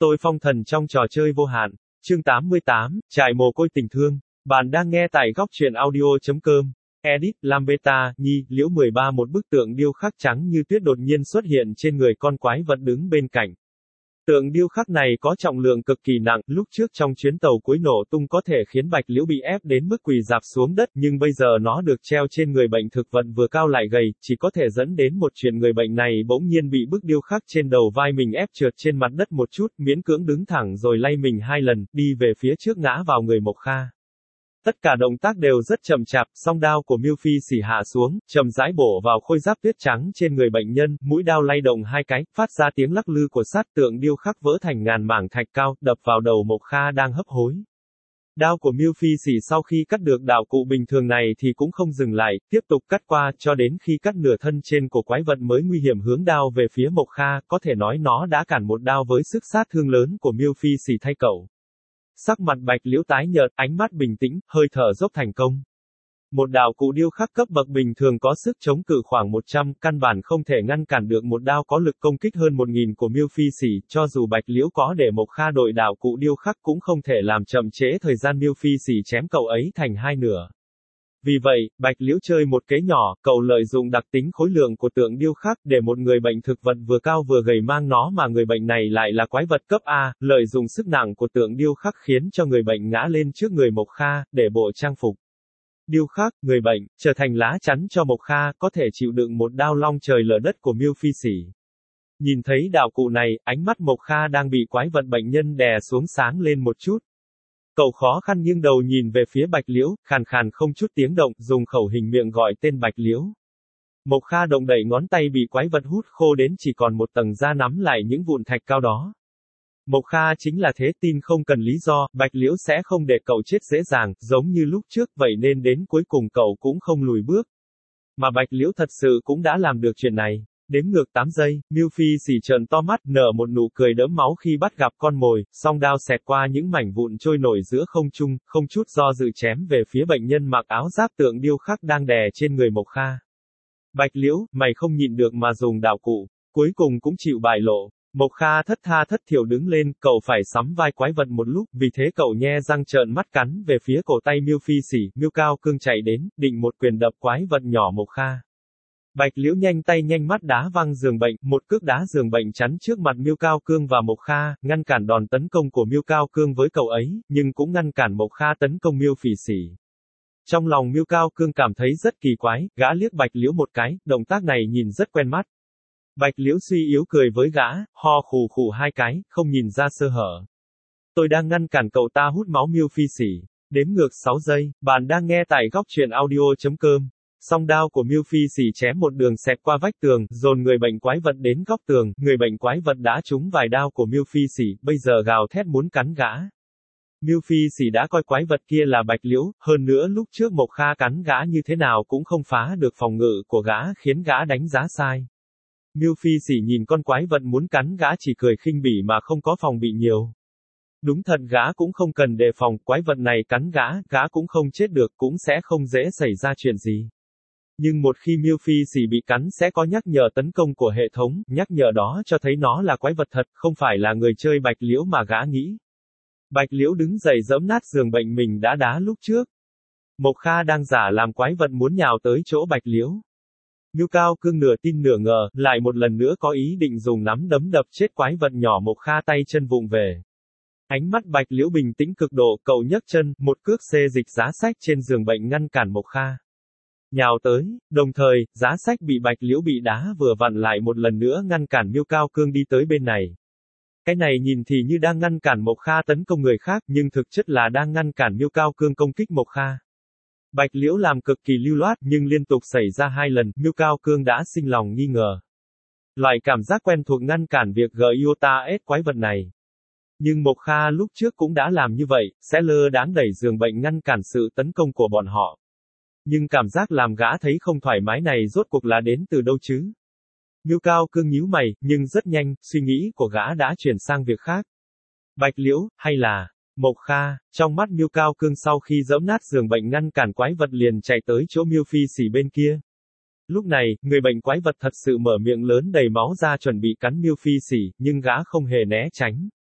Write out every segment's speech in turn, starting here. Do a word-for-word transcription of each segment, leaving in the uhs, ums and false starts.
Tôi phong thần trong trò chơi vô hạn. Chương tám mươi tám, trại mồ côi tình thương. Bạn đang nghe tại góc truyện audio.com. Edit, làm beta, nhi, liễu mười ba. Một bức tượng điêu khắc trắng như tuyết đột nhiên xuất hiện trên người con quái vật đứng bên cạnh. Tượng điêu khắc này có trọng lượng cực kỳ nặng, lúc trước trong chuyến tàu cuối nổ tung có thể khiến Bạch Liễu bị ép đến mức quỳ rạp xuống đất, nhưng bây giờ nó được treo trên người bệnh thực vật vừa cao lại gầy, chỉ có thể dẫn đến một chuyện người bệnh này bỗng nhiên bị bức điêu khắc trên đầu vai mình ép trượt trên mặt đất một chút, miễn cưỡng đứng thẳng rồi lay mình hai lần, đi về phía trước ngã vào người Mộc Kha. Tất cả động tác đều rất chậm chạp, song đao của Miêu Phi xỉ hạ xuống, chậm rãi bổ vào khôi giáp tuyết trắng trên người bệnh nhân, mũi đao lay động hai cái, phát ra tiếng lắc lư của sắt, tượng điêu khắc vỡ thành ngàn mảng thạch cao, đập vào đầu Mộc Kha đang hấp hối. Đao của Miêu Phi xỉ sau khi cắt được đạo cụ bình thường này thì cũng không dừng lại, tiếp tục cắt qua, cho đến khi cắt nửa thân trên của quái vật mới nguy hiểm hướng đao về phía Mộc Kha, có thể nói nó đã cản một đao với sức sát thương lớn của Miêu Phi xỉ thay cậu. Sắc mặt Bạch Liễu tái nhợt, ánh mắt bình tĩnh, hơi thở dốc thành công. Một đạo cụ điêu khắc cấp bậc bình thường có sức chống cự khoảng một trăm, căn bản không thể ngăn cản được một đao có lực công kích hơn một nghìn của Miêu Phi xỉ, cho dù Bạch Liễu có để Mộc Kha đội đạo cụ điêu khắc cũng không thể làm chậm trễ thời gian Miêu Phi xỉ chém cậu ấy thành hai nửa. Vì vậy, Bạch Liễu chơi một kế nhỏ, cậu lợi dụng đặc tính khối lượng của tượng điêu khắc để một người bệnh thực vật vừa cao vừa gầy mang nó mà người bệnh này lại là quái vật cấp A, lợi dụng sức nặng của tượng điêu khắc khiến cho người bệnh ngã lên trước người Mộc Kha, để bộ trang phục. Điêu khắc, người bệnh, trở thành lá chắn cho Mộc Kha, có thể chịu đựng một đao long trời lở đất của Miêu Phi xỉ. Nhìn thấy đạo cụ này, ánh mắt Mộc Kha đang bị quái vật bệnh nhân đè xuống sáng lên một chút. Cậu khó khăn nghiêng đầu nhìn về phía Bạch Liễu, khàn khàn không chút tiếng động, dùng khẩu hình miệng gọi tên Bạch Liễu. Mộc Kha động đậy ngón tay bị quái vật hút khô đến chỉ còn một tầng da nắm lại những vụn thạch cao đó. Mộc Kha chính là thế, tin không cần lý do, Bạch Liễu sẽ không để cậu chết dễ dàng, giống như lúc trước, vậy nên đến cuối cùng cậu cũng không lùi bước. Mà Bạch Liễu thật sự cũng đã làm được chuyện này. Đếm ngược tám giây, Miêu Phi xỉ trợn to mắt, nở một nụ cười đẫm máu khi bắt gặp con mồi, song đao xẹt qua những mảnh vụn trôi nổi giữa không trung, không chút do dự chém về phía bệnh nhân mặc áo giáp tượng điêu khắc đang đè trên người Mộc Kha. Bạch Liễu, mày không nhịn được mà dùng đạo cụ, cuối cùng cũng chịu bại lộ. Mộc Kha thất tha thất thiểu đứng lên, cậu phải sắm vai quái vật một lúc, vì thế cậu nhe răng trợn mắt cắn về phía cổ tay Miêu Phi xỉ, Miêu Cao Cương chạy đến, định một quyền đập quái vật nhỏ Mộc Kha. Bạch Liễu nhanh tay nhanh mắt đá văng giường bệnh, một cước đá giường bệnh chắn trước mặt Miêu Cao Cương và Mộc Kha, ngăn cản đòn tấn công của Miêu Cao Cương với cậu ấy, nhưng cũng ngăn cản Mộc Kha tấn công Miêu Phi xỉ. Trong lòng Miêu Cao Cương cảm thấy rất kỳ quái, gã liếc Bạch Liễu một cái, động tác này nhìn rất quen mắt. Bạch Liễu suy yếu cười với gã, ho khù khù hai cái, không nhìn ra sơ hở. Tôi đang ngăn cản cậu ta hút máu Miêu Phi xỉ. Đếm ngược sáu giây, bạn đang nghe tại góc truyện audio.com. Song đao của Miêu Phi xỉ chém một đường xẹt qua vách tường, dồn người bệnh quái vật đến góc tường, người bệnh quái vật đã trúng vài đao của Miêu Phi xỉ, bây giờ gào thét muốn cắn gã. Miêu Phi xỉ đã coi quái vật kia là Bạch Liễu, hơn nữa lúc trước Mộc Kha cắn gã như thế nào cũng không phá được phòng ngự của gã, khiến gã đánh giá sai. Miêu Phi xỉ nhìn con quái vật muốn cắn gã chỉ cười khinh bỉ mà không có phòng bị nhiều. Đúng thật gã cũng không cần đề phòng, quái vật này cắn gã, gã cũng không chết được, cũng sẽ không dễ xảy ra chuyện gì. Nhưng một khi Miêu Phi xỉ bị cắn sẽ có nhắc nhở tấn công của hệ thống, nhắc nhở đó cho thấy nó là quái vật thật, không phải là người chơi Bạch Liễu mà gã nghĩ. Bạch Liễu đứng dậy giẫm nát giường bệnh mình đã đá lúc trước. Mộc Kha đang giả làm quái vật muốn nhào tới chỗ Bạch Liễu. Miêu Cao Cương nửa tin nửa ngờ, lại một lần nữa có ý định dùng nắm đấm đập chết quái vật nhỏ Mộc Kha tay chân vụng về. Ánh mắt Bạch Liễu bình tĩnh cực độ, cậu nhấc chân, một cước xê dịch giá sách trên giường bệnh ngăn cản Mộc Kha. Nhào tới, đồng thời, giá sách bị Bạch Liễu bị đá vừa vặn lại một lần nữa ngăn cản Miêu Cao Cương đi tới bên này. Cái này nhìn thì như đang ngăn cản Mộc Kha tấn công người khác, nhưng thực chất là đang ngăn cản Miêu Cao Cương công kích Mộc Kha. Bạch Liễu làm cực kỳ lưu loát, nhưng liên tục xảy ra hai lần, Miêu Cao Cương đã sinh lòng nghi ngờ. Loại cảm giác quen thuộc ngăn cản việc Giota S quái vật này. Nhưng Mộc Kha lúc trước cũng đã làm như vậy, sẽ lơ đãng đẩy giường bệnh ngăn cản sự tấn công của bọn họ. Nhưng cảm giác làm gã thấy không thoải mái này rốt cuộc là đến từ đâu chứ? Miêu Cao Cương nhíu mày, nhưng rất nhanh, suy nghĩ của gã đã chuyển sang việc khác. Bạch Liễu, hay là Mộc Kha? Trong mắt Miêu Cao Cương sau khi giẫm nát giường bệnh ngăn cản quái vật liền chạy tới chỗ Miêu Phi xỉ bên kia. Lúc này, người bệnh quái vật thật sự mở miệng lớn đầy máu ra chuẩn bị cắn Miêu Phi xỉ, nhưng gã không hề né tránh.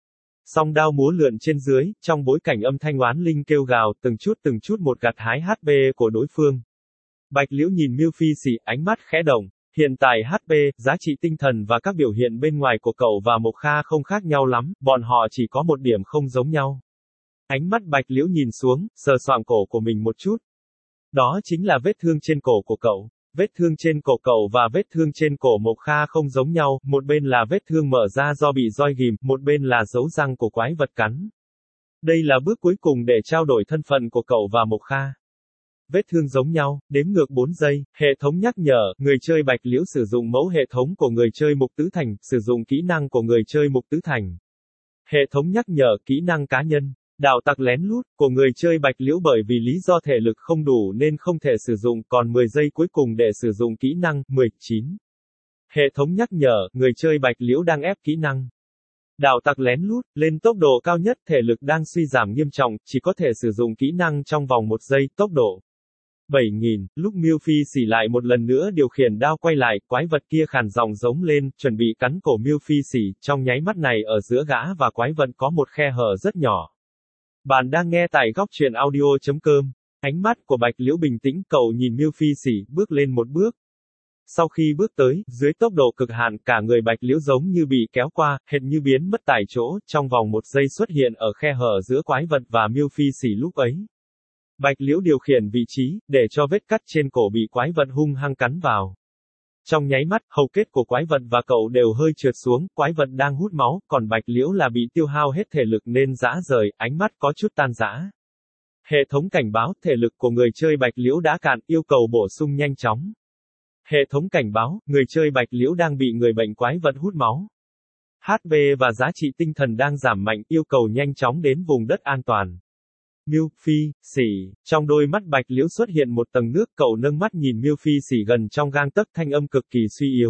Song đao múa lượn trên dưới, trong bối cảnh âm thanh oán linh kêu gào, từng chút từng chút một gặt hái hát pê của đối phương. Bạch Liễu nhìn Miêu Phi Sỉ, ánh mắt khẽ động. Hiện tại hát pê, giá trị tinh thần và các biểu hiện bên ngoài của cậu và Mộc Kha không khác nhau lắm, bọn họ chỉ có một điểm không giống nhau. Ánh mắt Bạch Liễu nhìn xuống, sờ soạng cổ của mình một chút. Đó chính là vết thương trên cổ của cậu. Vết thương trên cổ cậu và vết thương trên cổ Mộc Kha không giống nhau, một bên là vết thương mở ra do bị roi ghim, một bên là dấu răng của quái vật cắn. Đây là bước cuối cùng để trao đổi thân phận của cậu và Mộc Kha. Vết thương giống nhau, đếm ngược bốn giây, hệ thống nhắc nhở, người chơi Bạch Liễu sử dụng mẫu hệ thống của người chơi Mục Tứ Thành, sử dụng kỹ năng của người chơi Mục Tứ Thành. Hệ thống nhắc nhở, kỹ năng cá nhân. Đạo tặc lén lút, của người chơi Bạch Liễu bởi vì lý do thể lực không đủ nên không thể sử dụng, còn mười giây cuối cùng để sử dụng kỹ năng, mười chín. Hệ thống nhắc nhở, người chơi Bạch Liễu đang ép kỹ năng. Đạo tặc lén lút, lên tốc độ cao nhất, thể lực đang suy giảm nghiêm trọng, chỉ có thể sử dụng kỹ năng trong vòng một giây, tốc độ. bảy nghìn, lúc Miêu Phi Sỉ lại một lần nữa điều khiển đao quay lại, quái vật kia khàn giọng giống lên, chuẩn bị cắn cổ Miêu Phi Sỉ, trong nháy mắt này ở giữa gã và quái vật có một khe hở rất nhỏ. Bạn đang nghe tại góc truyện audio chấm com. Ánh mắt của Bạch Liễu bình tĩnh, cậu nhìn Miêu Phi Sỉ, bước lên một bước. Sau khi bước tới, dưới tốc độ cực hạn, cả người Bạch Liễu giống như bị kéo qua, hệt như biến mất tại chỗ, trong vòng một giây xuất hiện ở khe hở giữa quái vật và Miêu Phi Sỉ lúc ấy. Bạch Liễu điều khiển vị trí, để cho vết cắt trên cổ bị quái vật hung hăng cắn vào. Trong nháy mắt, hầu kết của quái vật và cậu đều hơi trượt xuống, quái vật đang hút máu, còn Bạch Liễu là bị tiêu hao hết thể lực nên rã rời, ánh mắt có chút tan rã. Hệ thống cảnh báo, thể lực của người chơi Bạch Liễu đã cạn, yêu cầu bổ sung nhanh chóng. Hệ thống cảnh báo, người chơi Bạch Liễu đang bị người bệnh quái vật hút máu. hát pê và giá trị tinh thần đang giảm mạnh, yêu cầu nhanh chóng đến vùng đất an toàn. Miêu Phi Sỉ, trong đôi mắt Bạch Liễu xuất hiện một tầng nước, cậu nâng mắt nhìn Miêu Phi Sỉ gần trong gang tấc, thanh âm cực kỳ suy yếu.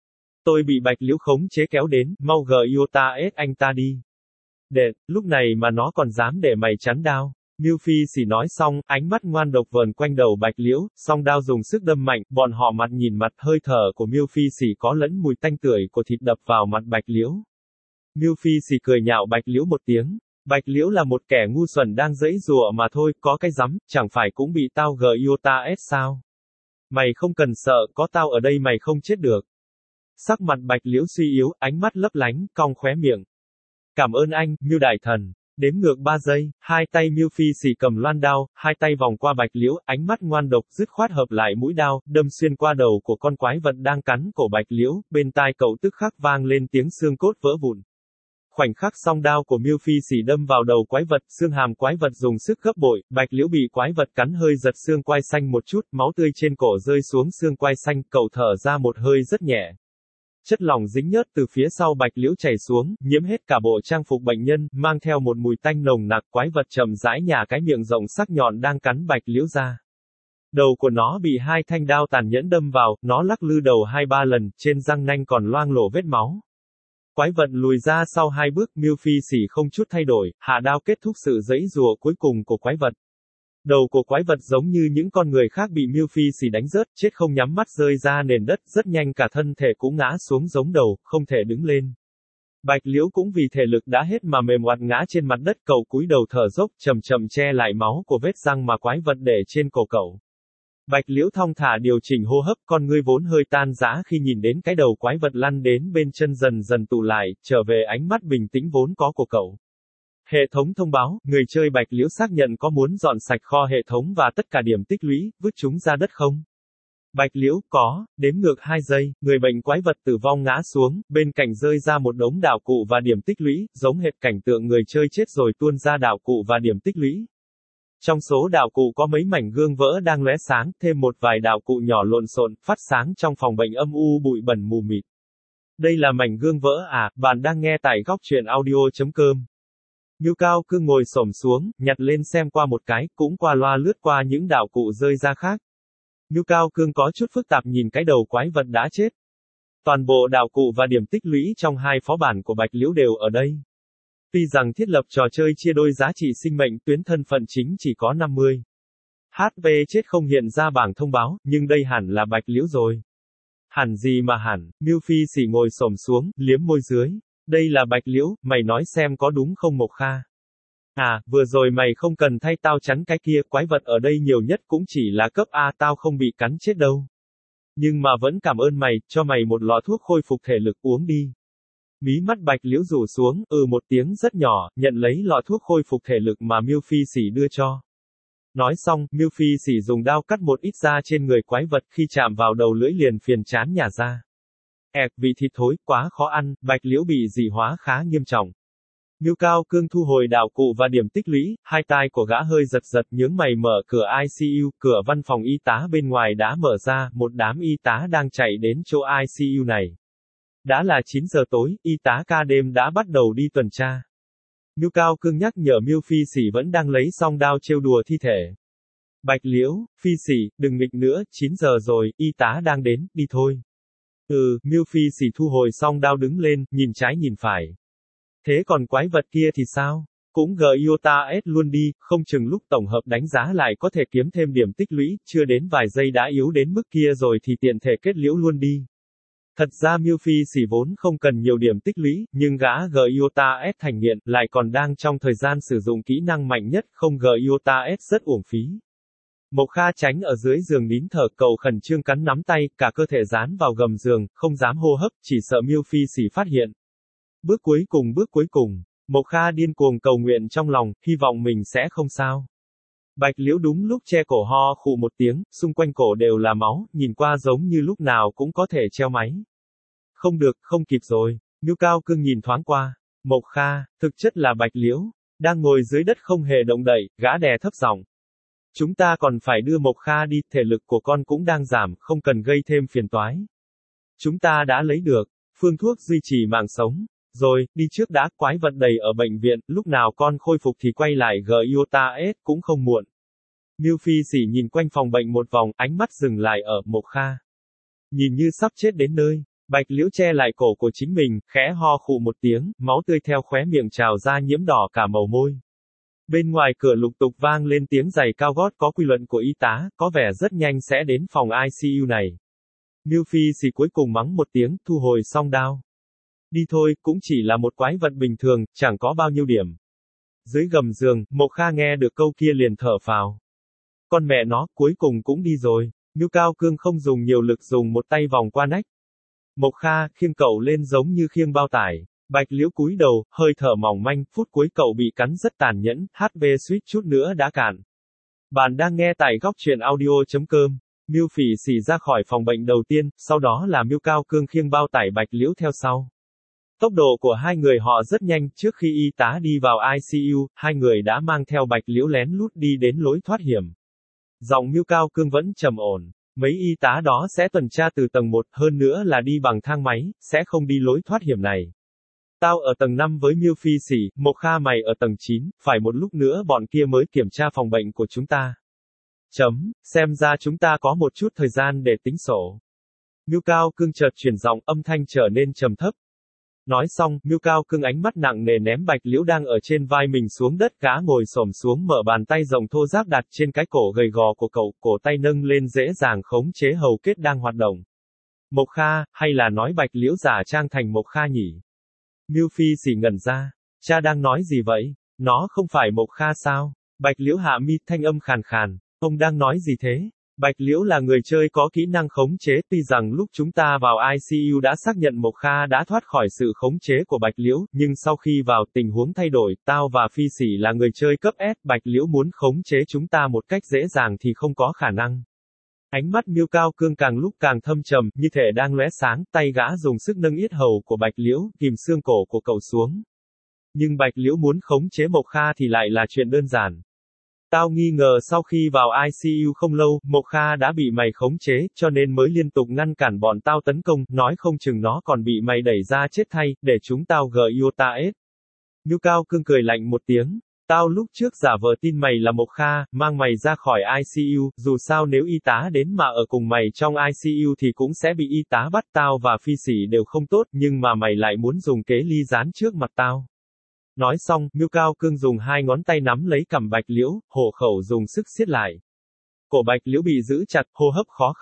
Tôi bị Bạch Liễu khống chế kéo đến, mau gờ yêu ta ết anh ta đi. Đệ, lúc này mà nó còn dám để mày chắn đao. Miêu Phi Sỉ nói xong, ánh mắt ngoan độc vờn quanh đầu Bạch Liễu, song đao dùng sức đâm mạnh, bọn họ mặt nhìn mặt, hơi thở của Miêu Phi Sỉ có lẫn mùi tanh tưởi của thịt đập vào mặt Bạch Liễu. Miêu Phi Sỉ cười nhạo Bạch Liễu một tiếng. Bạch Liễu là một kẻ ngu xuẩn đang giãy giụa mà thôi, có cái rắm, chẳng phải cũng bị tao gờ yêu ta ết sao? Mày không cần sợ, có tao ở đây mày không chết được. Sắc mặt Bạch Liễu suy yếu, ánh mắt lấp lánh, cong khóe miệng. Cảm ơn anh, Miêu đại thần. Đếm ngược ba giây, hai tay Miêu Phi Sỉ cầm loan đao, hai tay vòng qua Bạch Liễu, ánh mắt ngoan độc dứt khoát hợp lại mũi đao, đâm xuyên qua đầu của con quái vật đang cắn cổ Bạch Liễu, bên tai cậu tức khắc vang lên tiếng xương cốt vỡ vụn. Khoảnh khắc song đao của Miêu Phi Sỉ đâm vào đầu quái vật, xương hàm quái vật dùng sức gấp bội, Bạch Liễu bị quái vật cắn hơi giật xương quai xanh một chút, máu tươi trên cổ rơi xuống xương quai xanh, cậu thở ra một hơi rất nhẹ. Chất lỏng dính nhớt từ phía sau Bạch Liễu chảy xuống, nhiễm hết cả bộ trang phục bệnh nhân, mang theo một mùi tanh nồng nặc, quái vật chậm rãi nhả cái miệng rộng sắc nhọn đang cắn Bạch Liễu ra. Đầu của nó bị hai thanh đao tàn nhẫn đâm vào, nó lắc lư đầu hai ba lần, trên răng nanh còn loang lổ vết máu. Quái vật lùi ra sau hai bước, Miêu Phi Sỉ không chút thay đổi, hạ đao kết thúc sự giãy giụa cuối cùng của quái vật. Đầu của quái vật giống như những con người khác bị Miêu Phi Sỉ đánh rớt, chết không nhắm mắt rơi ra nền đất, rất nhanh cả thân thể cũng ngã xuống giống đầu, không thể đứng lên. Bạch Liễu cũng vì thể lực đã hết mà mềm oặt ngã trên mặt đất, cậu cúi đầu thở dốc, chậm chậm che lại máu của vết răng mà quái vật để trên cổ cậu. Bạch Liễu thong thả điều chỉnh hô hấp, con ngươi vốn hơi tan rã khi nhìn đến cái đầu quái vật lăn đến bên chân dần dần tụ lại, trở về ánh mắt bình tĩnh vốn có của cậu. Hệ thống thông báo, người chơi Bạch Liễu xác nhận có muốn dọn sạch kho hệ thống và tất cả điểm tích lũy, vứt chúng ra đất không? Bạch Liễu, có, đếm ngược hai giây, người bệnh quái vật tử vong ngã xuống, bên cạnh rơi ra một đống đạo cụ và điểm tích lũy, giống hệt cảnh tượng người chơi chết rồi tuôn ra đạo cụ và điểm tích lũy. Trong số đạo cụ có mấy mảnh gương vỡ đang lóe sáng, thêm một vài đạo cụ nhỏ lộn xộn, phát sáng trong phòng bệnh âm u bụi bẩn mù mịt. Đây là mảnh gương vỡ à, bạn đang nghe tại góc truyện audio chấm com. Miêu Cao Cương ngồi xổm xuống, nhặt lên xem qua một cái, cũng qua loa lướt qua những đạo cụ rơi ra khác. Miêu Cao Cương có chút phức tạp nhìn cái đầu quái vật đã chết. Toàn bộ đạo cụ và điểm tích lũy trong hai phó bản của Bạch Liễu đều ở đây. Tuy rằng thiết lập trò chơi chia đôi giá trị sinh mệnh, tuyến thân phận chính chỉ có năm mươi. hát pê chết không hiện ra bảng thông báo, nhưng đây hẳn là Bạch Liễu rồi. Hẳn gì mà hẳn, Miêu Phi Sỉ ngồi xổm xuống, liếm môi dưới. Đây là Bạch Liễu, mày nói xem có đúng không Mộc Kha? À, vừa rồi mày không cần thay tao chắn cái kia, quái vật ở đây nhiều nhất cũng chỉ là cấp A, tao không bị cắn chết đâu. Nhưng mà vẫn cảm ơn mày, cho mày một lọ thuốc khôi phục thể lực uống đi. Mí mắt Bạch Liễu rủ xuống, ừ một tiếng rất nhỏ, nhận lấy lọ thuốc khôi phục thể lực mà Miêu Phi Sỉ đưa cho. Nói xong, Miêu Phi Sỉ dùng đao cắt một ít da trên người quái vật, khi chạm vào đầu lưỡi liền phiền chán nhả ra. Ẹc, vị thịt thối, quá khó ăn, Bạch Liễu bị dị hóa khá nghiêm trọng. Miêu Cao Cương thu hồi đạo cụ và điểm tích lũy, hai tai của gã hơi giật giật, nhướng mày mở cửa i xê u, cửa văn phòng y tá bên ngoài đã mở ra, một đám y tá đang chạy đến chỗ i xê u này. Đã là chín giờ tối, y tá ca đêm đã bắt đầu đi tuần tra. Miêu Cao Cương nhắc nhở Miêu Phi Sỉ vẫn đang lấy song đao trêu đùa thi thể. Bạch Liễu, Phi Sỉ, đừng nghịch nữa, chín giờ rồi, y tá đang đến, đi thôi. Ừ, Miêu Phi Sỉ thu hồi song đao đứng lên, nhìn trái nhìn phải. Thế còn quái vật kia thì sao? Cũng gờ i o ta ét luôn đi, không chừng lúc tổng hợp đánh giá lại có thể kiếm thêm điểm tích lũy, chưa đến vài giây đã yếu đến mức kia rồi thì tiện thể kết liễu luôn đi. Thật ra Miêu Phi Sỉ vốn không cần nhiều điểm tích lũy, nhưng gã gờ i o ta ét thành nghiện, lại còn đang trong thời gian sử dụng kỹ năng mạnh nhất, không gờ i o ta ét rất uổng phí. Mộc Kha tránh ở dưới giường nín thở, cậu khẩn trương cắn nắm tay, cả cơ thể dán vào gầm giường, không dám hô hấp, chỉ sợ Miêu Phi Sỉ phát hiện. Bước cuối cùng bước cuối cùng, Mộc Kha điên cuồng cầu nguyện trong lòng, hy vọng mình sẽ không sao. Bạch Liễu đúng lúc che cổ ho khụ một tiếng, xung quanh cổ đều là máu, nhìn qua giống như lúc nào cũng có thể treo máy. Không được, không kịp rồi. Miêu Cao Cương nhìn thoáng qua. Mộc Kha, thực chất là Bạch Liễu, đang ngồi dưới đất không hề động đậy, gã đè thấp giọng. Chúng ta còn phải đưa Mộc Kha đi, thể lực của con cũng đang giảm, không cần gây thêm phiền toái. Chúng ta đã lấy được phương thuốc duy trì mạng sống. Rồi, đi trước đã, quái vật đầy ở bệnh viện, lúc nào con khôi phục thì quay lại gờ i o ta ét cũng không muộn. Miêu Phi Sỉ nhìn quanh phòng bệnh một vòng, ánh mắt dừng lại ở Mộc Kha. Nhìn như sắp chết đến nơi, Bạch Liễu che lại cổ của chính mình, khẽ ho khụ một tiếng, máu tươi theo khóe miệng trào ra nhiễm đỏ cả màu môi. Bên ngoài cửa lục tục vang lên tiếng giày cao gót có quy luật của y tá, có vẻ rất nhanh sẽ đến phòng i xê u này. Miêu Phi Sỉ cuối cùng mắng một tiếng, thu hồi song đao. Đi thôi, cũng chỉ là một quái vật bình thường, chẳng có bao nhiêu điểm. Dưới gầm giường, Mộc Kha nghe được câu kia liền thở phào. Con mẹ nó, cuối cùng cũng đi rồi. Miêu Cao Cương không dùng nhiều lực, dùng một tay vòng qua nách Mộc Kha, khiêng cậu lên giống như khiêng bao tải. Bạch Liễu cúi đầu, hơi thở mỏng manh, phút cuối cậu bị cắn rất tàn nhẫn, hát pê suýt chút nữa đã cạn. Bạn đang nghe tại góc truyện audio chấm com. Miêu Phỉ Sỉ ra khỏi phòng bệnh đầu tiên, sau đó là Miêu Cao Cương khiêng bao tải Bạch Liễu theo sau. Tốc độ của hai người họ rất nhanh, trước khi y tá đi vào i xê u, hai người đã mang theo Bạch Liễu lén lút đi đến lối thoát hiểm. Giọng Miêu Cao Cương vẫn trầm ổn. Mấy y tá đó sẽ tuần tra từ tầng một, hơn nữa là đi bằng thang máy, sẽ không đi lối thoát hiểm này. Tao ở tầng năm với Miêu Phi Sỉ, Mộc Kha mày ở tầng chín, phải một lúc nữa bọn kia mới kiểm tra phòng bệnh của chúng ta. Chấm, xem ra chúng ta có một chút thời gian để tính sổ. Miêu Cao Cương chợt chuyển giọng, âm thanh trở nên trầm thấp. Nói xong, Miêu Cao Cương ánh mắt nặng nề ném Bạch Liễu đang ở trên vai mình xuống đất, gã ngồi xổm xuống mở bàn tay rộng thô ráp đặt trên cái cổ gầy gò của cậu, cổ tay nâng lên dễ dàng khống chế hầu kết đang hoạt động. Mộc Kha, hay là nói Bạch Liễu giả trang thành Mộc Kha nhỉ? Miêu Phi Sỉ ngẩn ra. Cha đang nói gì vậy? Nó không phải Mộc Kha sao? Bạch Liễu hạ mi, thanh âm khàn khàn. Ông đang nói gì thế? Bạch Liễu là người chơi có kỹ năng khống chế, tuy rằng lúc chúng ta vào i xê u đã xác nhận Mộc Kha đã thoát khỏi sự khống chế của Bạch Liễu, nhưng sau khi vào, tình huống thay đổi, tao và Phi Sỉ là người chơi cấp S, Bạch Liễu muốn khống chế chúng ta một cách dễ dàng thì không có khả năng. Ánh mắt Miêu Cao Cương càng lúc càng thâm trầm, như thể đang lóe sáng, tay gã dùng sức nâng yết hầu của Bạch Liễu, kìm xương cổ của cậu xuống. Nhưng Bạch Liễu muốn khống chế Mộc Kha thì lại là chuyện đơn giản. Tao nghi ngờ sau khi vào i xê u không lâu, Mộc Kha đã bị mày khống chế, cho nên mới liên tục ngăn cản bọn tao tấn công, nói không chừng nó còn bị mày đẩy ra chết thay, để chúng tao gờ i o ta ét. Miêu Cao Cương cười lạnh một tiếng. Tao lúc trước giả vờ tin mày là Mộc Kha, mang mày ra khỏi i xê u, dù sao nếu y tá đến mà ở cùng mày trong i xê u thì cũng sẽ bị y tá bắt, tao và Phi Sỉ đều không tốt, nhưng mà mày lại muốn dùng kế ly gián trước mặt tao. Nói xong, Miêu Cao Cương dùng hai ngón tay nắm lấy cằm Bạch Liễu, hổ khẩu dùng sức siết lại. Cổ Bạch Liễu bị giữ chặt, hô hấp khó khăn.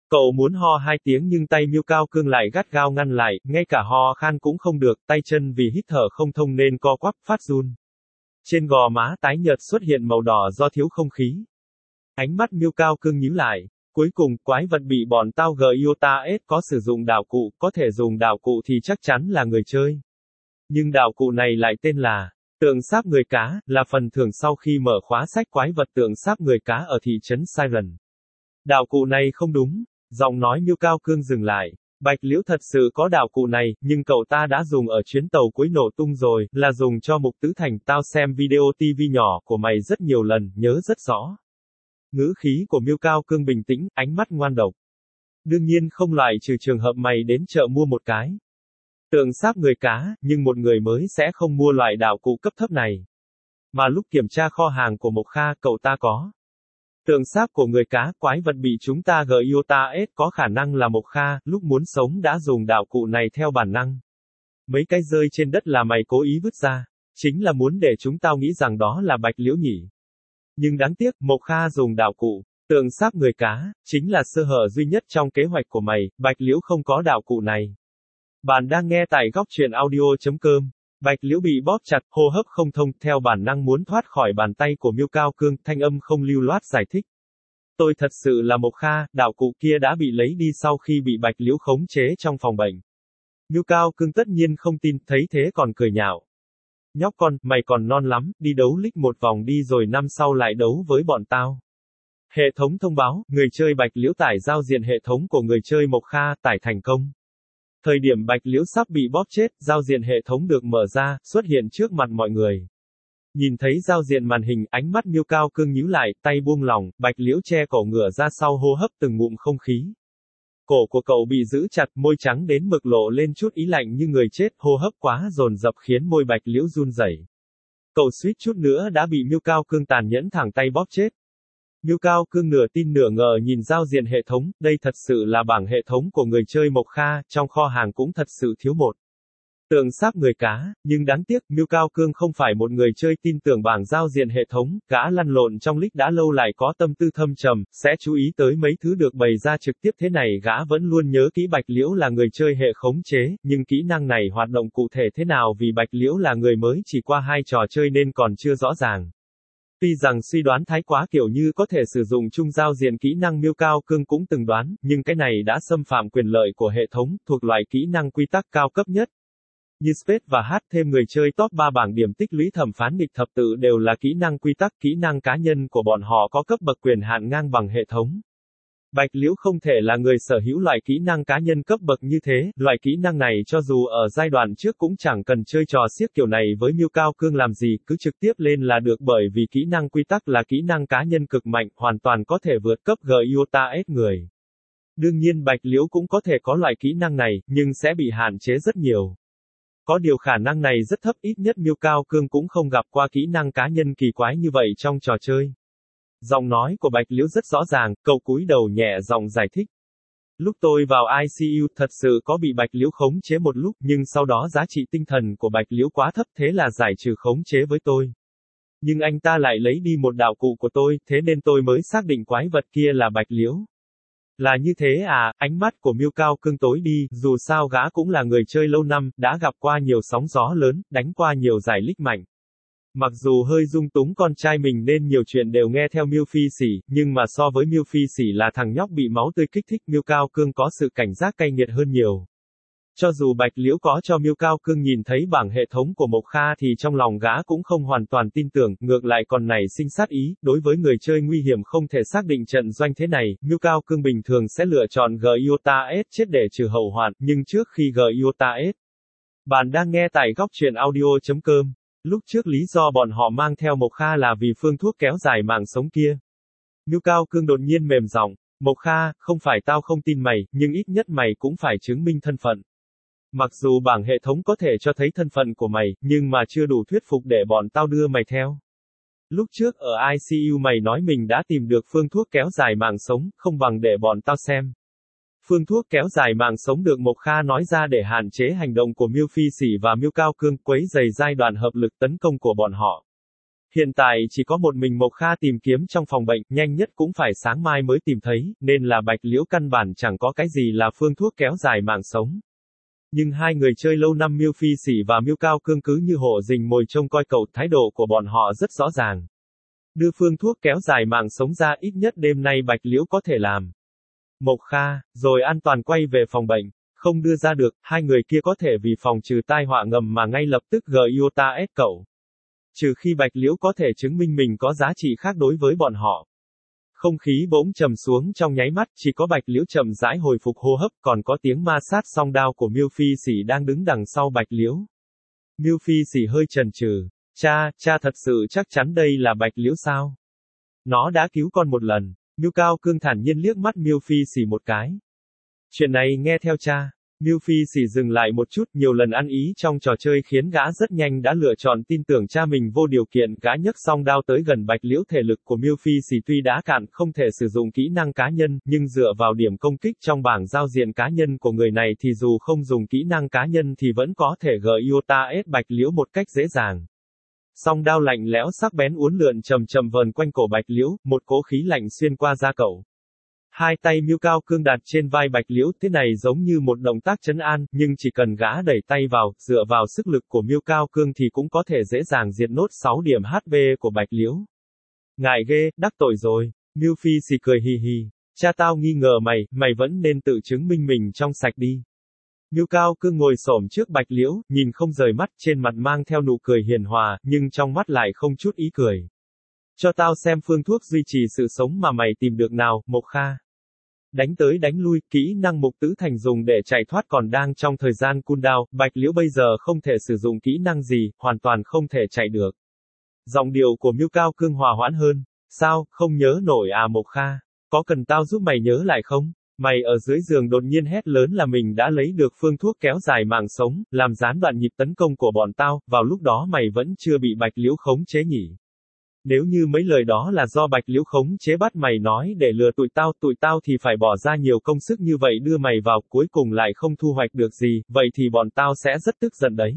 Cậu muốn ho hai tiếng nhưng tay Miêu Cao Cương lại gắt gao ngăn lại, ngay cả ho khan cũng không được, tay chân vì hít thở không thông nên co quắp, phát run. Trên gò má tái nhợt xuất hiện màu đỏ do thiếu không khí. Ánh mắt Miêu Cao Cương nhíu lại. Cuối cùng, quái vật bị bọn tao G I O T A S có sử dụng đạo cụ, có thể dùng đạo cụ thì chắc chắn là người chơi. Nhưng đạo cụ này lại tên là tượng sáp người cá, là phần thưởng sau khi mở khóa sách quái vật tượng sáp người cá ở thị trấn Siren. Đạo cụ này không đúng. Giọng nói Miêu Cao Cương dừng lại. Bạch Liễu thật sự có đạo cụ này, nhưng cậu ta đã dùng ở chuyến tàu cuối nổ tung rồi, là dùng cho mục tứ thành. Tao xem video ti vi nhỏ của mày rất nhiều lần, nhớ rất rõ. Ngữ khí của Miêu Cao Cương bình tĩnh, ánh mắt ngoan độc. Đương nhiên không loại trừ trường hợp mày đến chợ mua một cái tượng sáp người cá, nhưng một người mới sẽ không mua loại đạo cụ cấp thấp này. Mà lúc kiểm tra kho hàng của Mộc Kha, cậu ta có tượng sáp của người cá, quái vật bị chúng ta G I O T A S có khả năng là Mộc Kha, lúc muốn sống đã dùng đạo cụ này theo bản năng. Mấy cái rơi trên đất là mày cố ý vứt ra, chính là muốn để chúng tao nghĩ rằng đó là Bạch Liễu nhỉ. Nhưng đáng tiếc, Mộc Kha dùng đạo cụ tượng sáp người cá, chính là sơ hở duy nhất trong kế hoạch của mày. Bạch Liễu không có đạo cụ này. Bạn đang nghe tại góc truyện audio chấm com. Bạch Liễu bị bóp chặt, hô hấp không thông, theo bản năng muốn thoát khỏi bàn tay của Miêu Cao Cương, thanh âm không lưu loát giải thích. Tôi thật sự là Mộc Kha, đạo cụ kia đã bị lấy đi sau khi bị Bạch Liễu khống chế trong phòng bệnh. Miêu Cao Cương tất nhiên không tin, thấy thế còn cười nhạo. Nhóc con, mày còn non lắm, đi đấu league một vòng đi rồi năm sau lại đấu với bọn tao. Hệ thống thông báo, người chơi Bạch Liễu tải giao diện hệ thống của người chơi Mộc Kha, tải thành công. Thời điểm Bạch Liễu sắp bị bóp chết, giao diện hệ thống được mở ra, xuất hiện trước mặt mọi người. Nhìn thấy giao diện màn hình, ánh mắt Miêu Cao Cương nhíu lại, tay buông lỏng, Bạch Liễu che cổ ngửa ra sau hô hấp từng ngụm không khí. Cổ của cậu bị giữ chặt, môi trắng đến mực lộ lên chút ý lạnh như người chết, hô hấp quá dồn dập khiến môi Bạch Liễu run rẩy. Cậu suýt chút nữa đã bị Miêu Cao Cương tàn nhẫn thẳng tay bóp chết. Miêu Cao Cương nửa tin nửa ngờ nhìn giao diện hệ thống, đây thật sự là bảng hệ thống của người chơi Mộc Kha, trong kho hàng cũng thật sự thiếu một tượng sáp người cá, nhưng đáng tiếc, Miêu Cao Cương không phải một người chơi tin tưởng bảng giao diện hệ thống, gã lăn lộn trong league đã lâu lại có tâm tư thâm trầm, sẽ chú ý tới mấy thứ được bày ra trực tiếp thế này. Gã vẫn luôn nhớ kỹ Bạch Liễu là người chơi hệ khống chế, nhưng kỹ năng này hoạt động cụ thể thế nào vì Bạch Liễu là người mới chỉ qua hai trò chơi nên còn chưa rõ ràng. Tuy rằng suy đoán thái quá kiểu như có thể sử dụng chung giao diện kỹ năng, Miêu Cao Cương cũng từng đoán, nhưng cái này đã xâm phạm quyền lợi của hệ thống, thuộc loại kỹ năng quy tắc cao cấp nhất. Như Space và H thêm người chơi top ba bảng điểm tích lũy thẩm phán nghịch thập tự đều là kỹ năng quy tắc, kỹ năng cá nhân của bọn họ có cấp bậc quyền hạn ngang bằng hệ thống. Bạch Liễu không thể là người sở hữu loại kỹ năng cá nhân cấp bậc như thế, loại kỹ năng này cho dù ở giai đoạn trước cũng chẳng cần chơi trò xiếc kiểu này với Miêu Cao Cương làm gì, cứ trực tiếp lên là được bởi vì kỹ năng quy tắc là kỹ năng cá nhân cực mạnh, hoàn toàn có thể vượt cấp G I O T A S người. Đương nhiên Bạch Liễu cũng có thể có loại kỹ năng này, nhưng sẽ bị hạn chế rất nhiều. Có điều khả năng này rất thấp, ít nhất Miêu Cao Cương cũng không gặp qua kỹ năng cá nhân kỳ quái như vậy trong trò chơi. Giọng nói của Bạch Liễu rất rõ ràng, cậu cúi đầu nhẹ giọng giải thích. Lúc tôi vào I C U thật sự có bị Bạch Liễu khống chế một lúc, nhưng sau đó giá trị tinh thần của Bạch Liễu quá thấp thế là giải trừ khống chế với tôi. Nhưng anh ta lại lấy đi một đạo cụ của tôi, thế nên tôi mới xác định quái vật kia là Bạch Liễu. Là như thế à, ánh mắt của Miêu Cao Cương tối đi, dù sao gã cũng là người chơi lâu năm, đã gặp qua nhiều sóng gió lớn, đánh qua nhiều giải league mạnh. Mặc dù hơi dung túng con trai mình nên nhiều chuyện đều nghe theo Miêu Phi Sỉ, nhưng mà so với Miêu Phi Sỉ là thằng nhóc bị máu tươi kích thích, Miêu Cao Cương có sự cảnh giác cay nghiệt hơn nhiều. Cho dù Bạch Liễu có cho Miêu Cao Cương nhìn thấy bảng hệ thống của Mộc Kha thì trong lòng gã cũng không hoàn toàn tin tưởng, ngược lại còn nảy sinh sát ý, đối với người chơi nguy hiểm không thể xác định trận doanh thế này, Miêu Cao Cương bình thường sẽ lựa chọn G I O T A S chết để trừ hậu hoạn, nhưng trước khi G I O T A S. Bạn đang nghe tại góc truyện audio chấm com. Lúc trước lý do bọn họ mang theo Mộc Kha là vì phương thuốc kéo dài mạng sống kia. Miêu Cao Cương đột nhiên mềm giọng, Mộc Kha, không phải tao không tin mày, nhưng ít nhất mày cũng phải chứng minh thân phận. Mặc dù bảng hệ thống có thể cho thấy thân phận của mày, nhưng mà chưa đủ thuyết phục để bọn tao đưa mày theo. Lúc trước ở I C U mày nói mình đã tìm được phương thuốc kéo dài mạng sống, không bằng để bọn tao xem. Phương thuốc kéo dài mạng sống được Mộc Kha nói ra để hạn chế hành động của Miêu Phi Sỉ và Miêu Cao Cương, quấy rầy giai đoạn hợp lực tấn công của bọn họ. Hiện tại chỉ có một mình Mộc Kha tìm kiếm trong phòng bệnh, nhanh nhất cũng phải sáng mai mới tìm thấy, nên là Bạch Liễu căn bản chẳng có cái gì là phương thuốc kéo dài mạng sống. Nhưng hai người chơi lâu năm Miêu Phi Sỉ và Miêu Cao Cương cứ như hổ rình mồi trông coi cậu, thái độ của bọn họ rất rõ ràng. Đưa phương thuốc kéo dài mạng sống ra, ít nhất đêm nay Bạch Liễu có thể làm. Mộc Kha, rồi an toàn quay về phòng bệnh. Không đưa ra được, hai người kia có thể vì phòng trừ tai họa ngầm mà ngay lập tức gờ i o ta ét cậu. Trừ khi Bạch Liễu có thể chứng minh mình có giá trị khác đối với bọn họ. Không khí bỗng trầm xuống trong nháy mắt, chỉ có Bạch Liễu chậm rãi hồi phục hô hấp, còn có tiếng ma sát song đao của Miêu Phi Sỉ đang đứng đằng sau Bạch Liễu. Miêu Phi Sỉ hơi chần chừ, cha, cha thật sự chắc chắn đây là Bạch Liễu sao? Nó đã cứu con một lần. Miêu Cao Cương thản nhiên liếc mắt Miêu Phi Sỉ một cái. Chuyện này nghe theo cha. Miêu Phi Sỉ dừng lại một chút, nhiều lần ăn ý trong trò chơi khiến gã rất nhanh đã lựa chọn tin tưởng cha mình vô điều kiện. Gã nhấc song đao tới gần Bạch Liễu. Thể lực của Miêu Phi Sỉ tuy đã cạn, không thể sử dụng kỹ năng cá nhân, nhưng dựa vào điểm công kích trong bảng giao diện cá nhân của người này thì dù không dùng kỹ năng cá nhân thì vẫn có thể gờ i o ta ét Bạch Liễu một cách dễ dàng. Song đao lạnh lẽo sắc bén uốn lượn chầm chậm vờn quanh cổ Bạch Liễu, một cỗ khí lạnh xuyên qua da cậu. Hai tay Miêu Cao Cương đặt trên vai Bạch Liễu, thế này giống như một động tác trấn an, nhưng chỉ cần gã đẩy tay vào, dựa vào sức lực của Miêu Cao Cương thì cũng có thể dễ dàng diệt nốt sáu điểm hát pê của Bạch Liễu. Ngại ghê, đắc tội rồi. Miêu Phi Sỉ cười hì hì. Cha tao nghi ngờ mày, mày vẫn nên tự chứng minh mình trong sạch đi. Miêu Cao Cương ngồi xổm trước Bạch Liễu, nhìn không rời mắt, trên mặt mang theo nụ cười hiền hòa, nhưng trong mắt lại không chút ý cười. Cho tao xem phương thuốc duy trì sự sống mà mày tìm được nào, Mộc Kha. Đánh tới đánh lui, kỹ năng Mục Tứ Thành dùng để chạy thoát còn đang trong thời gian cooldown, Bạch Liễu bây giờ không thể sử dụng kỹ năng gì, hoàn toàn không thể chạy được. Giọng điệu của Miêu Cao Cương hòa hoãn hơn. Sao, không nhớ nổi à Mộc Kha? Có cần tao giúp mày nhớ lại không? Mày ở dưới giường đột nhiên hét lớn là mình đã lấy được phương thuốc kéo dài mạng sống, làm gián đoạn nhịp tấn công của bọn tao, vào lúc đó mày vẫn chưa bị Bạch Liễu khống chế nhỉ? Nếu như mấy lời đó là do Bạch Liễu khống chế bắt mày nói để lừa tụi tao, tụi tao thì phải bỏ ra nhiều công sức như vậy đưa mày vào, cuối cùng lại không thu hoạch được gì, vậy thì bọn tao sẽ rất tức giận đấy.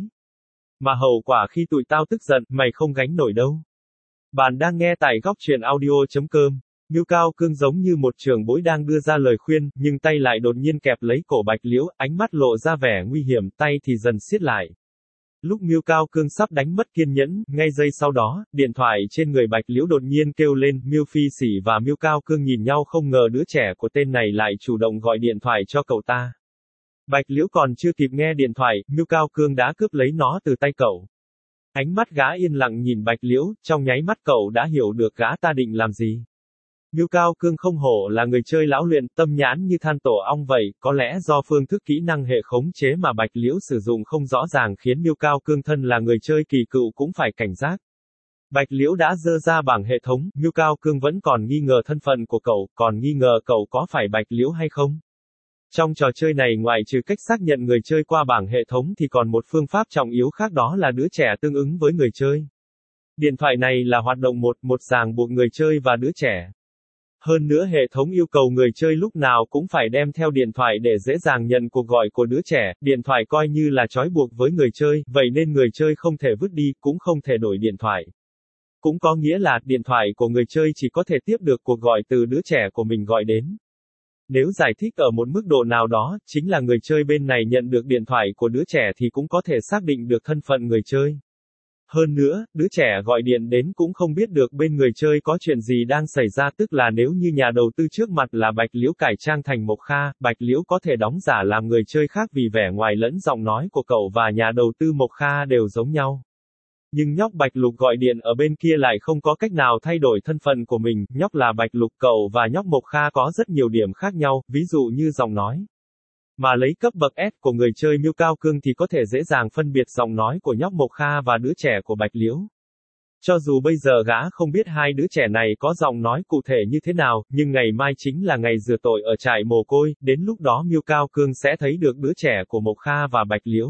Mà hậu quả khi tụi tao tức giận, mày không gánh nổi đâu. Bạn đang nghe tại góc truyện audio chấm com. Miêu Cao Cương giống như một trưởng bối đang đưa ra lời khuyên, nhưng tay lại đột nhiên kẹp lấy cổ Bạch Liễu, ánh mắt lộ ra vẻ nguy hiểm, tay thì dần siết lại. Lúc Miêu Cao Cương sắp đánh mất kiên nhẫn, ngay giây sau đó, điện thoại trên người Bạch Liễu đột nhiên kêu lên, Miêu Phi Sỉ và Miêu Cao Cương nhìn nhau không ngờ đứa trẻ của tên này lại chủ động gọi điện thoại cho cậu ta. Bạch Liễu còn chưa kịp nghe điện thoại, Miêu Cao Cương đã cướp lấy nó từ tay cậu. Ánh mắt gã yên lặng nhìn Bạch Liễu, trong nháy mắt cậu đã hiểu được gã ta định làm gì. Miêu Cao Cương không hổ là người chơi lão luyện, tâm nhãn như than tổ ong vậy, có lẽ do phương thức kỹ năng hệ khống chế mà Bạch Liễu sử dụng không rõ ràng khiến Miêu Cao Cương thân là người chơi kỳ cựu cũng phải cảnh giác. Bạch Liễu đã dơ ra bảng hệ thống, Miêu Cao Cương vẫn còn nghi ngờ thân phận của cậu, còn nghi ngờ cậu có phải Bạch Liễu hay không. Trong trò chơi này ngoài trừ cách xác nhận người chơi qua bảng hệ thống thì còn một phương pháp trọng yếu khác, đó là đứa trẻ tương ứng với người chơi. Điện thoại này là hoạt động một một ràng buộc người chơi và đứa trẻ. Hơn nữa hệ thống yêu cầu người chơi lúc nào cũng phải đem theo điện thoại để dễ dàng nhận cuộc gọi của đứa trẻ, điện thoại coi như là trói buộc với người chơi, vậy nên người chơi không thể vứt đi, cũng không thể đổi điện thoại. Cũng có nghĩa là, điện thoại của người chơi chỉ có thể tiếp được cuộc gọi từ đứa trẻ của mình gọi đến. Nếu giải thích ở một mức độ nào đó, chính là người chơi bên này nhận được điện thoại của đứa trẻ thì cũng có thể xác định được thân phận người chơi. Hơn nữa, đứa trẻ gọi điện đến cũng không biết được bên người chơi có chuyện gì đang xảy ra, tức là nếu như nhà đầu tư trước mặt là Bạch Liễu cải trang thành Mộc Kha, Bạch Liễu có thể đóng giả làm người chơi khác vì vẻ ngoài lẫn giọng nói của cậu và nhà đầu tư Mộc Kha đều giống nhau. Nhưng nhóc Bạch Lục gọi điện ở bên kia lại không có cách nào thay đổi thân phận của mình, nhóc là Bạch Lục, cậu và nhóc Mộc Kha có rất nhiều điểm khác nhau, ví dụ như giọng nói. Mà lấy cấp bậc S của người chơi Miêu Cao Cương thì có thể dễ dàng phân biệt giọng nói của nhóc Mộc Kha và đứa trẻ của Bạch Liễu. Cho dù bây giờ gã không biết hai đứa trẻ này có giọng nói cụ thể như thế nào, nhưng ngày mai chính là ngày rửa tội ở trại mồ côi, đến lúc đó Miêu Cao Cương sẽ thấy được đứa trẻ của Mộc Kha và Bạch Liễu.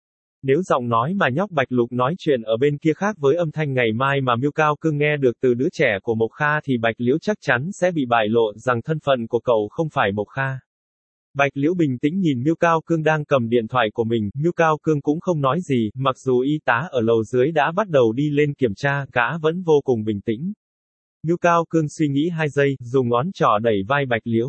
Nếu giọng nói mà nhóc Bạch Lục nói chuyện ở bên kia khác với âm thanh ngày mai mà Miêu Cao Cương nghe được từ đứa trẻ của Mộc Kha thì Bạch Liễu chắc chắn sẽ bị bại lộ rằng thân phận của cậu không phải Mộc Kha. Bạch Liễu bình tĩnh nhìn Miêu Cao Cương đang cầm điện thoại của mình, Miêu Cao Cương cũng không nói gì, mặc dù y tá ở lầu dưới đã bắt đầu đi lên kiểm tra, gã vẫn vô cùng bình tĩnh. Miêu Cao Cương suy nghĩ hai giây, dùng ngón trỏ đẩy vai Bạch Liễu.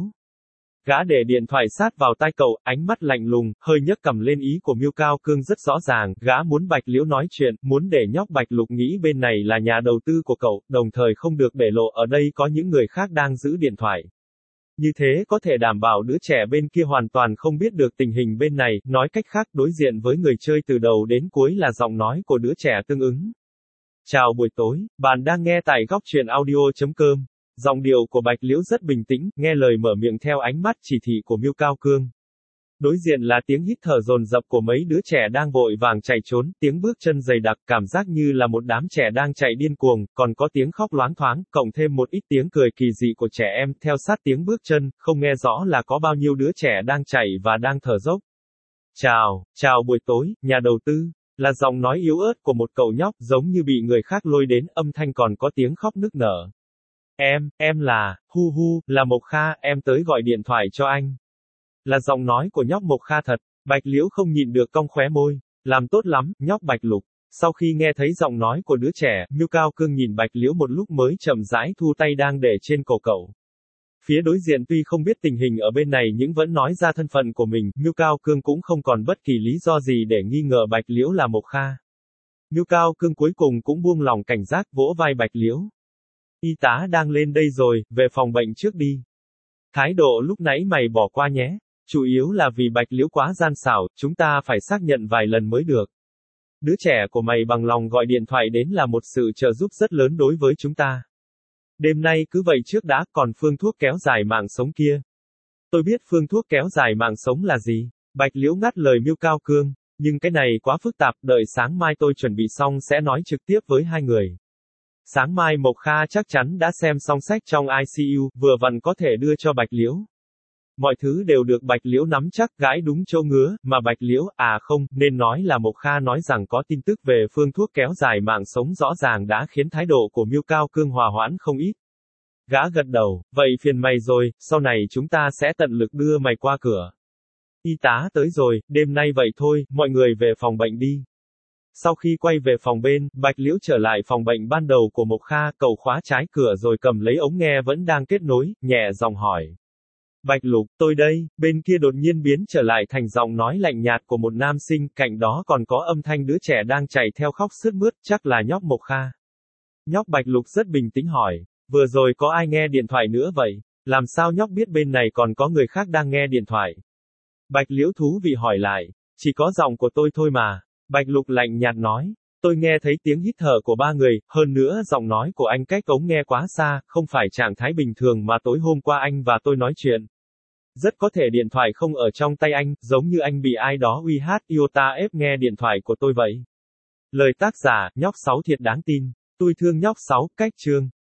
Gã để điện thoại sát vào tai cậu, ánh mắt lạnh lùng, hơi nhấc cầm lên. Ý của Miêu Cao Cương rất rõ ràng, gã muốn Bạch Liễu nói chuyện, muốn để nhóc Bạch Lục nghĩ bên này là nhà đầu tư của cậu, đồng thời không được để lộ ở đây có những người khác đang giữ điện thoại. Như thế có thể đảm bảo đứa trẻ bên kia hoàn toàn không biết được tình hình bên này, nói cách khác đối diện với người chơi từ đầu đến cuối là giọng nói của đứa trẻ tương ứng. Chào buổi tối, bạn đang nghe tại góc truyện audio.com. Giọng điệu của Bạch Liễu rất bình tĩnh, nghe lời mở miệng theo ánh mắt chỉ thị của Miêu Cao Cương. Đối diện là tiếng hít thở dồn dập của mấy đứa trẻ đang vội vàng chạy trốn, tiếng bước chân dày đặc, cảm giác như là một đám trẻ đang chạy điên cuồng, còn có tiếng khóc loáng thoáng, cộng thêm một ít tiếng cười kỳ dị của trẻ em, theo sát tiếng bước chân, không nghe rõ là có bao nhiêu đứa trẻ đang chạy và đang thở dốc. Chào, chào buổi tối, nhà đầu tư, là giọng nói yếu ớt của một cậu nhóc, giống như bị người khác lôi đến, âm thanh còn có tiếng khóc nức nở. Em, em là, hu hu, là Mộc Kha, em tới gọi điện thoại cho anh. Là giọng nói của nhóc Mộc Kha thật, Bạch Liễu không nhịn được cong khóe môi, làm tốt lắm, nhóc Bạch Lục. Sau khi nghe thấy giọng nói của đứa trẻ, Miêu Cao Cương nhìn Bạch Liễu một lúc mới chậm rãi thu tay đang để trên cổ cậu. Phía đối diện tuy không biết tình hình ở bên này nhưng vẫn nói ra thân phận của mình, Miêu Cao Cương cũng không còn bất kỳ lý do gì để nghi ngờ Bạch Liễu là Mộc Kha. Miêu Cao Cương cuối cùng cũng buông lòng cảnh giác, vỗ vai Bạch Liễu. Y tá đang lên đây rồi, về phòng bệnh trước đi. Thái độ lúc nãy mày bỏ qua nhé. Chủ yếu là vì Bạch Liễu quá gian xảo, chúng ta phải xác nhận vài lần mới được. Đứa trẻ của mày bằng lòng gọi điện thoại đến là một sự trợ giúp rất lớn đối với chúng ta. Đêm nay cứ vậy trước đã, còn phương thuốc kéo dài mạng sống kia. Tôi biết phương thuốc kéo dài mạng sống là gì. Bạch Liễu ngắt lời Miêu Cao Cương, nhưng cái này quá phức tạp, đợi sáng mai tôi chuẩn bị xong sẽ nói trực tiếp với hai người. Sáng mai Mộc Kha chắc chắn đã xem xong sách trong i xê u, vừa vặn có thể đưa cho Bạch Liễu. Mọi thứ đều được Bạch Liễu nắm chắc, gãi đúng chỗ ngứa, mà Bạch Liễu, à không, nên nói là Mộc Kha nói rằng có tin tức về phương thuốc kéo dài mạng sống rõ ràng đã khiến thái độ của Miêu Cao Cương hòa hoãn không ít. Gã gật đầu, vậy phiền mày rồi, sau này chúng ta sẽ tận lực đưa mày qua cửa. Y tá tới rồi, đêm nay vậy thôi, mọi người về phòng bệnh đi. Sau khi quay về phòng bên, Bạch Liễu trở lại phòng bệnh ban đầu của Mộc Kha, cậu khóa trái cửa rồi cầm lấy ống nghe vẫn đang kết nối, nhẹ giọng hỏi. Bạch Lục, tôi đây, bên kia đột nhiên biến trở lại thành giọng nói lạnh nhạt của một nam sinh, cạnh đó còn có âm thanh đứa trẻ đang chạy theo khóc sướt mướt, chắc là nhóc Mộc Kha. Nhóc Bạch Lục rất bình tĩnh hỏi, vừa rồi có ai nghe điện thoại nữa vậy? Làm sao nhóc biết bên này còn có người khác đang nghe điện thoại? Bạch Liễu thú vị hỏi lại, chỉ có giọng của tôi thôi mà. Bạch Lục lạnh nhạt nói, tôi nghe thấy tiếng hít thở của ba người, hơn nữa giọng nói của anh cách ống nghe quá xa, không phải trạng thái bình thường mà tối hôm qua anh và tôi nói chuyện. Rất có thể điện thoại không ở trong tay anh, giống như anh bị ai đó uy hát iota ép nghe điện thoại của tôi vậy. Lời tác giả, nhóc sáu thiệt đáng tin. Tôi thương nhóc sáu, cách chương.